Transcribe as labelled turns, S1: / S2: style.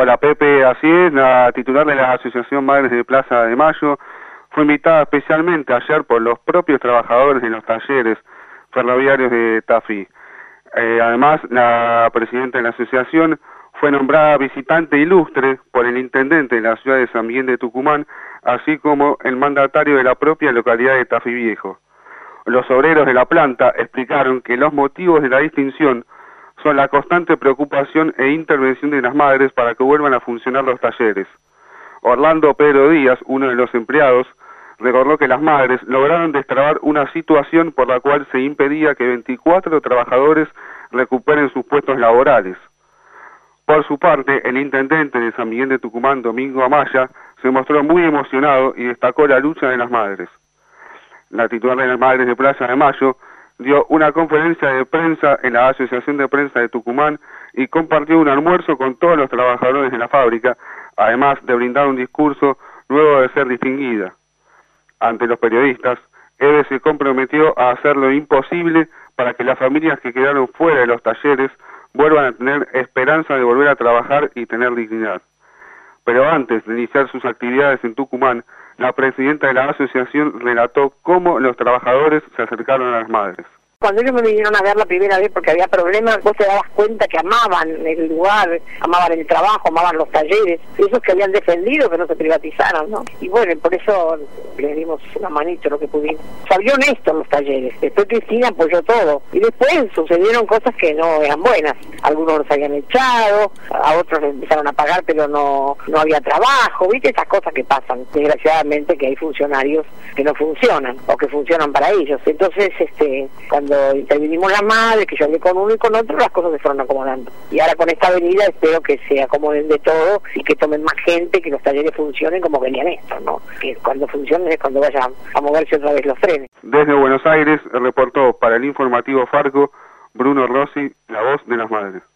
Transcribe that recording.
S1: Hola Pepe, así es, la titular de la Asociación Madres de Plaza de Mayo fue invitada especialmente ayer por los propios trabajadores de los talleres ferroviarios de Tafí. Además, la presidenta de la asociación fue nombrada visitante ilustre por el intendente de la ciudad de San Miguel de Tucumán, así como el mandatario de la propia localidad de Tafí Viejo. Los obreros de la planta explicaron que los motivos de la distinción son la constante preocupación e intervención de las madres para que vuelvan a funcionar los talleres. Orlando Pedro Díaz, uno de los empleados, recordó que las madres lograron destrabar una situación por la cual se impedía que 24 trabajadores recuperen sus puestos laborales. Por su parte, el intendente de San Miguel de Tucumán, Domingo Amaya, se mostró muy emocionado y destacó la lucha de las madres. La titular de las Madres de Plaza de Mayo dio una conferencia de prensa en la Asociación de Prensa de Tucumán y compartió un almuerzo con todos los trabajadores de la fábrica, además de brindar un discurso luego de ser distinguida. Ante los periodistas, Eve se comprometió a hacer lo imposible para que las familias que quedaron fuera de los talleres vuelvan a tener esperanza de volver a trabajar y tener dignidad. Pero antes de iniciar sus actividades en Tucumán, la presidenta de la asociación relató cómo los trabajadores se acercaron a las madres.
S2: Cuando ellos me vinieron a ver la primera vez porque había problemas, vos te dabas cuenta que amaban el lugar, amaban el trabajo, amaban los talleres, esos que habían defendido que no se privatizaran, ¿no? Y bueno, por eso le dimos una manito lo que pudimos. Se abrió honesto los talleres, después Cristina apoyó todo, y después sucedieron cosas que no eran buenas. Algunos los habían echado, a otros les empezaron a pagar pero no había trabajo, ¿viste? Esas cosas que pasan, desgraciadamente, que hay funcionarios que no funcionan, o que funcionan para ellos. Entonces, cuando intervinimos las madres, que yo hablé con uno y con otro, las cosas se fueron acomodando. Y ahora con esta avenida espero que se acomoden de todo y que tomen más gente, que los talleres funcionen como venían estos, ¿no? Que cuando funcionen es cuando vayan a moverse otra vez los trenes.
S1: Desde Buenos Aires reportó para el informativo Farco Bruno Rossi, la voz de las madres.